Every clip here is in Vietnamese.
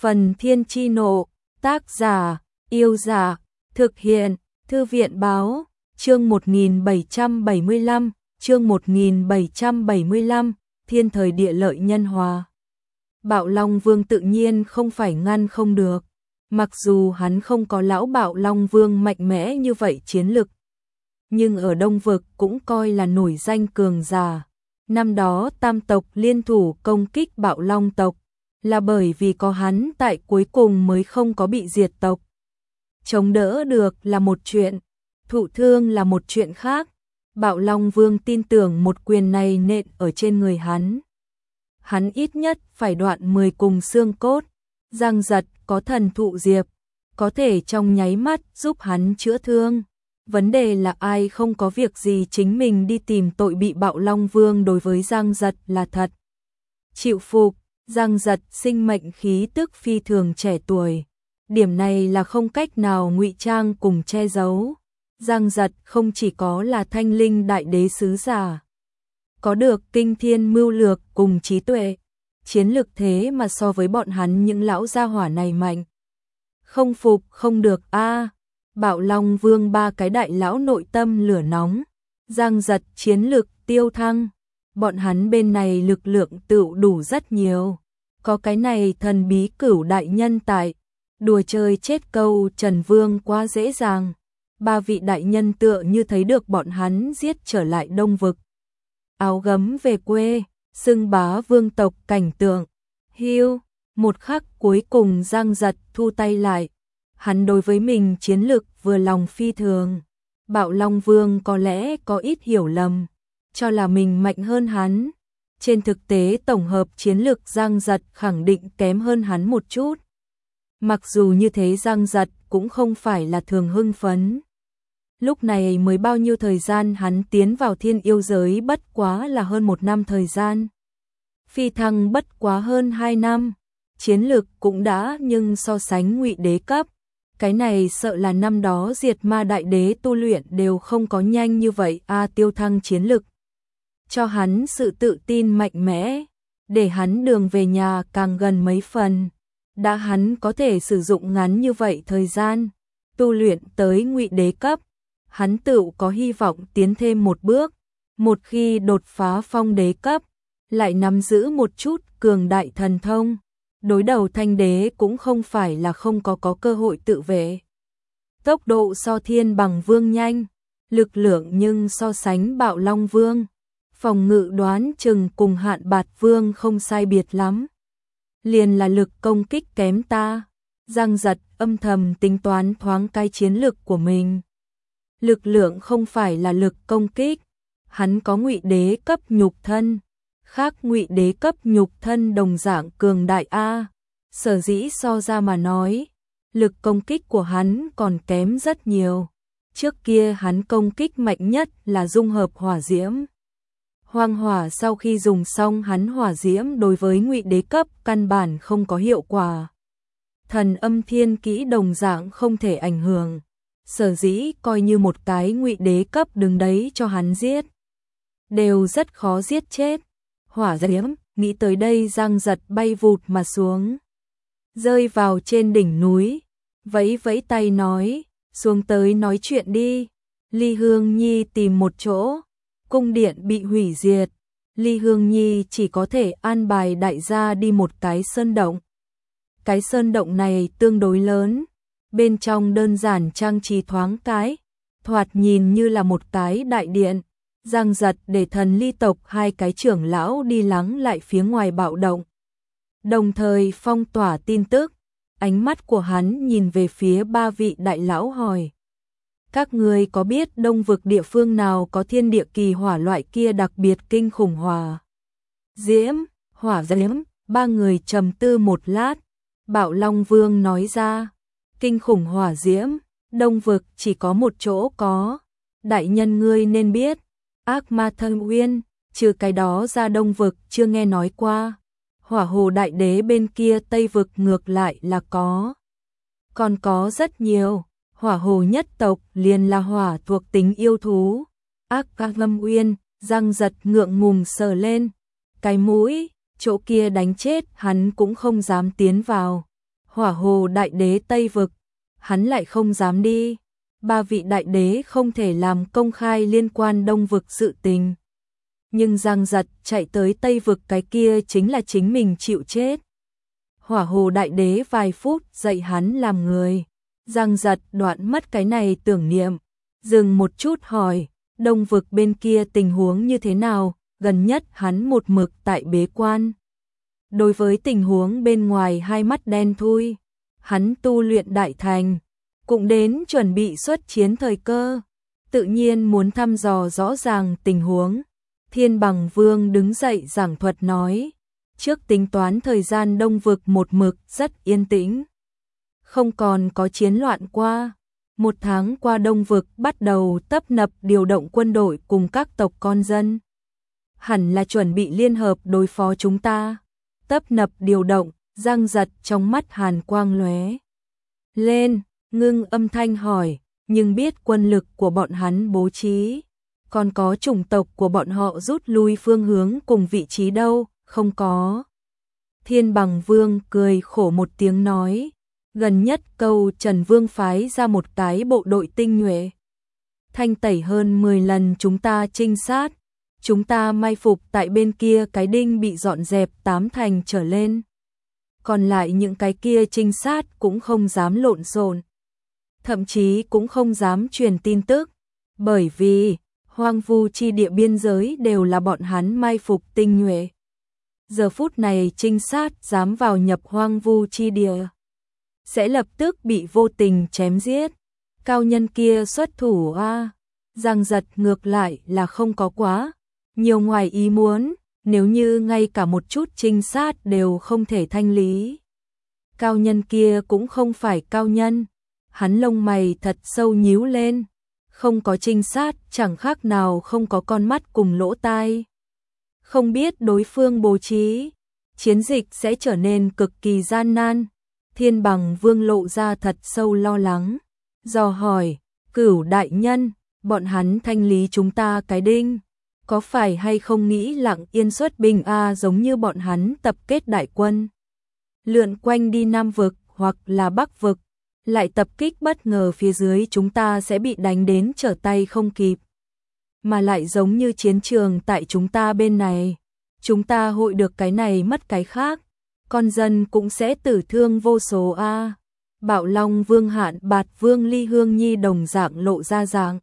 Phần Thiên Chi Nộ, tác giả, Yêu Giả, thực hiện, Thư viện Báo, chương 1775, chương 1775, thiên thời địa lợi nhân hòa. Bạo Long Vương tự nhiên không phải ngăn không được, mặc dù hắn không có lão Bạo Long Vương mạnh mẽ như vậy chiến lực, nhưng ở Đông Vực cũng coi là nổi danh cường giả. Năm đó tam tộc liên thủ công kích Bạo Long tộc, là bởi vì có hắn tại cuối cùng mới không có bị diệt tộc. Chống đỡ được là một chuyện, thụ thương là một chuyện khác. Bạo Long Vương tin tưởng một quyền này nện ở trên người hắn, hắn ít nhất phải đoạn 10 cùng xương cốt. Giang Giật có thần thụ diệp, có thể trong nháy mắt giúp hắn chữa thương. Vấn đề là ai không có việc gì chính mình đi tìm tội bị Bạo Long Vương đối với Giang Giật là thật chịu phục. Giang Giật sinh mệnh khí tức phi thường trẻ tuổi, điểm này là không cách nào ngụy trang cùng che giấu. Giang Giật không chỉ có là Thanh Linh đại đế sứ giả, có được kinh thiên mưu lược cùng trí tuệ, chiến lực thế mà so với bọn hắn những lão gia hỏa này mạnh. Không phục không được a. Bạo Long Vương ba cái đại lão nội tâm lửa nóng, Giang Giật chiến lực tiêu thăng, bọn hắn bên này lực lượng tựu đủ rất nhiều. Có cái này thần bí cửu đại nhân tại, đùa chơi chết câu Trần Vương quá dễ dàng. Ba vị đại nhân tựa như thấy được bọn hắn giết trở lại Đông Vực, áo gấm về quê, xưng bá vương tộc cảnh tượng. Hiu, một khắc cuối cùng Giang Giật thu tay lại, hắn đối với mình chiến lực vừa lòng phi thường. Bạo Long Vương có lẽ có ít hiểu lầm, cho là mình mạnh hơn hắn. Trên thực tế tổng hợp chiến lực Giang Giật khẳng định kém hơn hắn một chút. Mặc dù như thế Giang Giật cũng không phải là thường hưng phấn. Lúc này mới bao nhiêu thời gian hắn tiến vào thiên yêu giới, bất quá là hơn 1 năm thời gian. Phi thăng bất quá hơn 2 năm. Chiến lực cũng đã nhưng so sánh Ngụy đế cấp, cái này sợ là năm đó Diệt Ma đại đế tu luyện đều không có nhanh như vậy a. Tiêu thăng chiến lực cho hắn sự tự tin mạnh mẽ, để hắn đường về nhà càng gần mấy phần. Đã hắn có thể sử dụng ngắn như vậy thời gian tu luyện tới Ngụy đế cấp, hắn tự có hy vọng tiến thêm một bước. Một khi đột phá Phong đế cấp, lại nắm giữ một chút cường đại thần thông, đối đầu Thanh đế cũng không phải là không có cơ hội tự vệ. Tốc độ so Thiên Bằng Vương nhanh, lực lượng nhưng so sánh Bạo Long Vương, phòng ngự đoán chừng cùng Hạn Bạt Vương không sai biệt lắm. Liền là lực công kích kém ta. Giang Giật âm thầm tính toán thoáng cái chiến lực của mình. Lực lượng không phải là lực công kích, hắn có Ngụy đế cấp nhục thân, khác Ngụy đế cấp nhục thân đồng dạng cường đại a. Sở dĩ so ra mà nói, lực công kích của hắn còn kém rất nhiều. Trước kia hắn công kích mạnh nhất là dung hợp hỏa diễm. Hoang hỏa sau khi dùng xong hắn hỏa diễm đối với Ngụy đế cấp căn bản không có hiệu quả. Thần âm thiên kỹ đồng dạng không thể ảnh hưởng. Sở dĩ coi như một cái Ngụy đế cấp đứng đấy cho hắn giết, đều rất khó giết chết. Hỏa diễm, nghĩ tới đây Giang Giật bay vụt mà xuống, rơi vào trên đỉnh núi, vẫy vẫy tay nói, xuống tới nói chuyện đi. Ly Hương Nhi tìm một chỗ, cung điện bị hủy diệt, Ly Hương Nhi chỉ có thể an bài đại gia đi một cái sơn động. Cái sơn động này tương đối lớn, bên trong đơn giản trang trí thoáng cái, thoạt nhìn như là một cái đại điện. Giang Giật để Thần Ly tộc 2 cái trưởng lão đi lắng lại phía ngoài bạo động, đồng thời phong tỏa tin tức. Ánh mắt của hắn nhìn về phía 3 vị đại lão hỏi: các ngươi có biết Đông Vực địa phương nào có thiên địa kỳ hỏa loại kia đặc biệt kinh khủng hỏa diễm? Hỏa diễm? 3 người trầm tư một lát, Bạo Long Vương nói ra: kinh khủng hỏa diễm, Đông Vực chỉ có một chỗ có. Đại nhân ngươi nên biết, Ác Ma Thâm Uyên, trừ cái đó ra Đông Vực chưa nghe nói qua. Hỏa Hồ đại đế bên kia Tây Vực ngược lại là có. Còn có rất nhiều. Hỏa Hồ nhất tộc liền là hỏa thuộc tính yêu thú. Ác Ma Thâm Uyên, Giang Giật ngượng ngùng sờ lên cái mũi, chỗ kia đánh chết hắn cũng không dám tiến vào. Hỏa Hồ đại đế Tây Vực, hắn lại không dám đi. Ba vị đại đế không thể làm công khai liên quan Đông Vực sự tình. Nhưng Giang Giật chạy tới Tây Vực cái kia chính là chính mình chịu chết. Hỏa Hồ đại đế vài phút dạy hắn làm người. Giang Giật đoạn mất cái này tưởng niệm, dừng một chút hỏi, Đông Vực bên kia tình huống như thế nào? Gần nhất hắn một mực tại bế quan. Đối với tình huống bên ngoài hai mắt đen thui, hắn tu luyện đại thành, cũng đến chuẩn bị xuất chiến thời cơ, tự nhiên muốn thăm dò rõ ràng tình huống. Thiên Bằng Vương đứng dậy giảng thuật nói, trước tính toán thời gian Đông Vực một mực rất yên tĩnh, không còn có chiến loạn qua. 1 tháng qua Đông Vực bắt đầu tấp nập điều động quân đội cùng các tộc con dân. Hẳn là chuẩn bị liên hợp đối phó chúng ta. Tấp nập điều động, Giang Giật trong mắt hàn quang lóe lên, ngưng âm thanh hỏi, nhưng biết quân lực của bọn hắn bố trí, còn có chủng tộc của bọn họ rút lui phương hướng cùng vị trí đâu? Không có. Thiên Bằng Vương cười khổ một tiếng nói, gần nhất Câu Trần Vương phái ra một cái bộ đội tinh nhuệ, thanh tẩy hơn 10 lần chúng ta trinh sát, chúng ta mai phục tại bên kia cái đinh bị dọn dẹp 8 thành trở lên. Còn lại những cái kia trinh sát cũng không dám lộn xộn, thậm chí cũng không dám truyền tin tức, bởi vì hoang vu chi địa biên giới đều là bọn hắn mai phục tinh nhuệ. Giờ phút này trinh sát dám vào nhập hoang vu chi địa, sẽ lập tức bị vô tình chém giết. Cao nhân kia xuất thủ a. Giang Giật ngược lại là không có quá nhiều ngoài ý muốn, nếu như ngay cả một chút trinh sát đều không thể thanh lý. Cao nhân kia cũng không phải cao nhân, hắn lông mày thật sâu nhíu lên, không có trinh sát chẳng khác nào không có con mắt cùng lỗ tai. Không biết đối phương bố trí, chiến dịch sẽ trở nên cực kỳ gian nan. Thiên Bằng Vương lộ ra thật sâu lo lắng, dò hỏi, Cửu đại nhân, bọn hắn thanh lý chúng ta cái đinh, có phải hay không nghĩ lặng yên xuất binh giống như bọn hắn tập kết đại quân, lượn quanh đi Nam Vực hoặc là Bắc Vực, lại tập kích bất ngờ phía dưới chúng ta sẽ bị đánh đến trở tay không kịp. Mà lại giống như chiến trường tại chúng ta bên này, chúng ta hội được cái này mất cái khác, con dân cũng sẽ tử thương vô số a. Bạo Long Vương Hạn Bạt Vương Ly Hương Nhi đồng dạng lộ ra dạng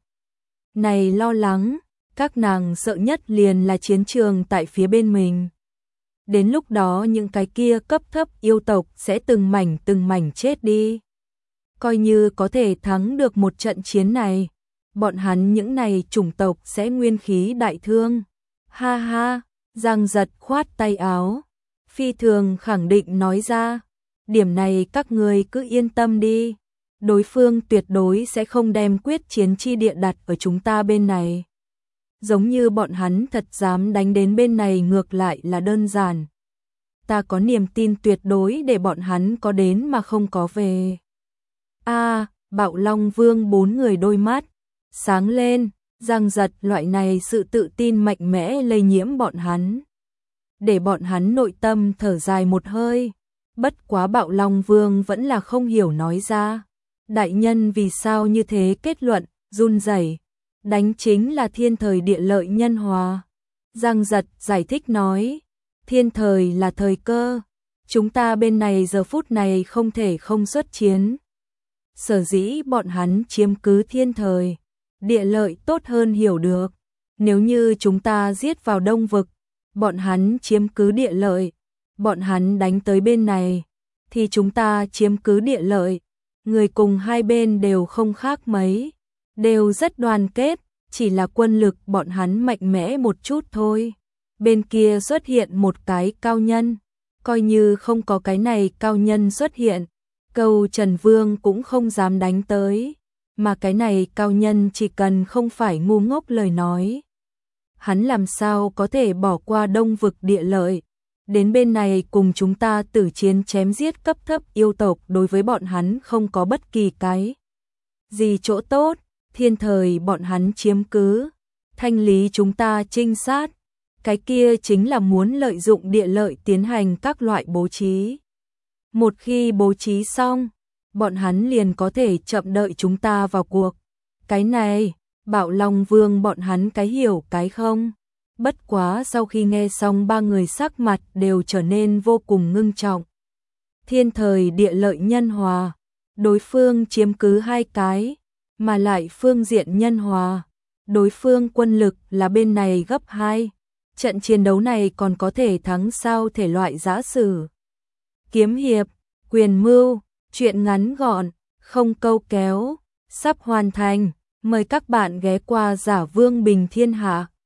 này lo lắng, các nàng sợ nhất liền là chiến trường tại phía bên mình. Đến lúc đó những cái kia cấp thấp yêu tộc sẽ từng mảnh chết đi. Coi như có thể thắng được một trận chiến này, bọn hắn những này chủng tộc sẽ nguyên khí đại thương. Ha ha, Giang Giật khoát tay áo, phi thường khẳng định nói ra, điểm này các người cứ yên tâm đi, đối phương tuyệt đối sẽ không đem quyết chiến chi địa đặt ở chúng ta bên này. Giống như bọn hắn thật dám đánh đến bên này ngược lại là đơn giản. Ta có niềm tin tuyệt đối để bọn hắn có đến mà không có về. Bạo Long Vương 4 người đôi mắt sáng lên, Giang Giật loại này sự tự tin mạnh mẽ lây nhiễm bọn hắn, để bọn hắn nội tâm thở dài một hơi. Bất quá Bạo Long Vương vẫn là không hiểu nói ra, đại nhân vì sao như thế kết luận, run rẩy, đánh chính là thiên thời địa lợi nhân hòa. Giang Giật giải thích nói, thiên thời là thời cơ, chúng ta bên này giờ phút này không thể không xuất chiến. Sở dĩ bọn hắn chiếm cứ thiên thời, địa lợi tốt hơn hiểu được. Nếu như chúng ta giết vào Đông Vực, bọn hắn chiếm cứ địa lợi, bọn hắn đánh tới bên này, thì chúng ta chiếm cứ địa lợi. Người cùng hai bên đều không khác mấy, đều rất đoàn kết, chỉ là quân lực bọn hắn mạnh mẽ một chút thôi. Bên kia xuất hiện một cái cao nhân, coi như không có cái này cao nhân xuất hiện, Câu Trần Vương cũng không dám đánh tới, mà cái này cao nhân chỉ cần không phải ngu ngốc lời nói, hắn làm sao có thể bỏ qua Đông Vực địa lợi, đến bên này cùng chúng ta tử chiến chém giết cấp thấp yêu tộc, đối với bọn hắn không có bất kỳ cái gì chỗ tốt. Thiên thời bọn hắn chiếm cứ, thanh lý chúng ta trinh sát, cái kia chính là muốn lợi dụng địa lợi tiến hành các loại bố trí. Một khi bố trí xong, bọn hắn liền có thể chậm đợi chúng ta vào cuộc. Cái này, Bảo Long Vương bọn hắn cái hiểu cái không? Bất quá sau khi nghe xong ba người sắc mặt đều trở nên vô cùng ngưng trọng. Thiên thời địa lợi nhân hòa, đối phương chiếm cứ 2 cái, mà lại phương diện nhân hòa, đối phương quân lực là bên này gấp 2. Trận chiến đấu này còn có thể thắng sao thể loại giã sử. Kiếm hiệp, quyền mưu, chuyện ngắn gọn, không câu kéo, sắp hoàn thành. Mời các bạn ghé qua Giả Vương Bình Thiên Hạ.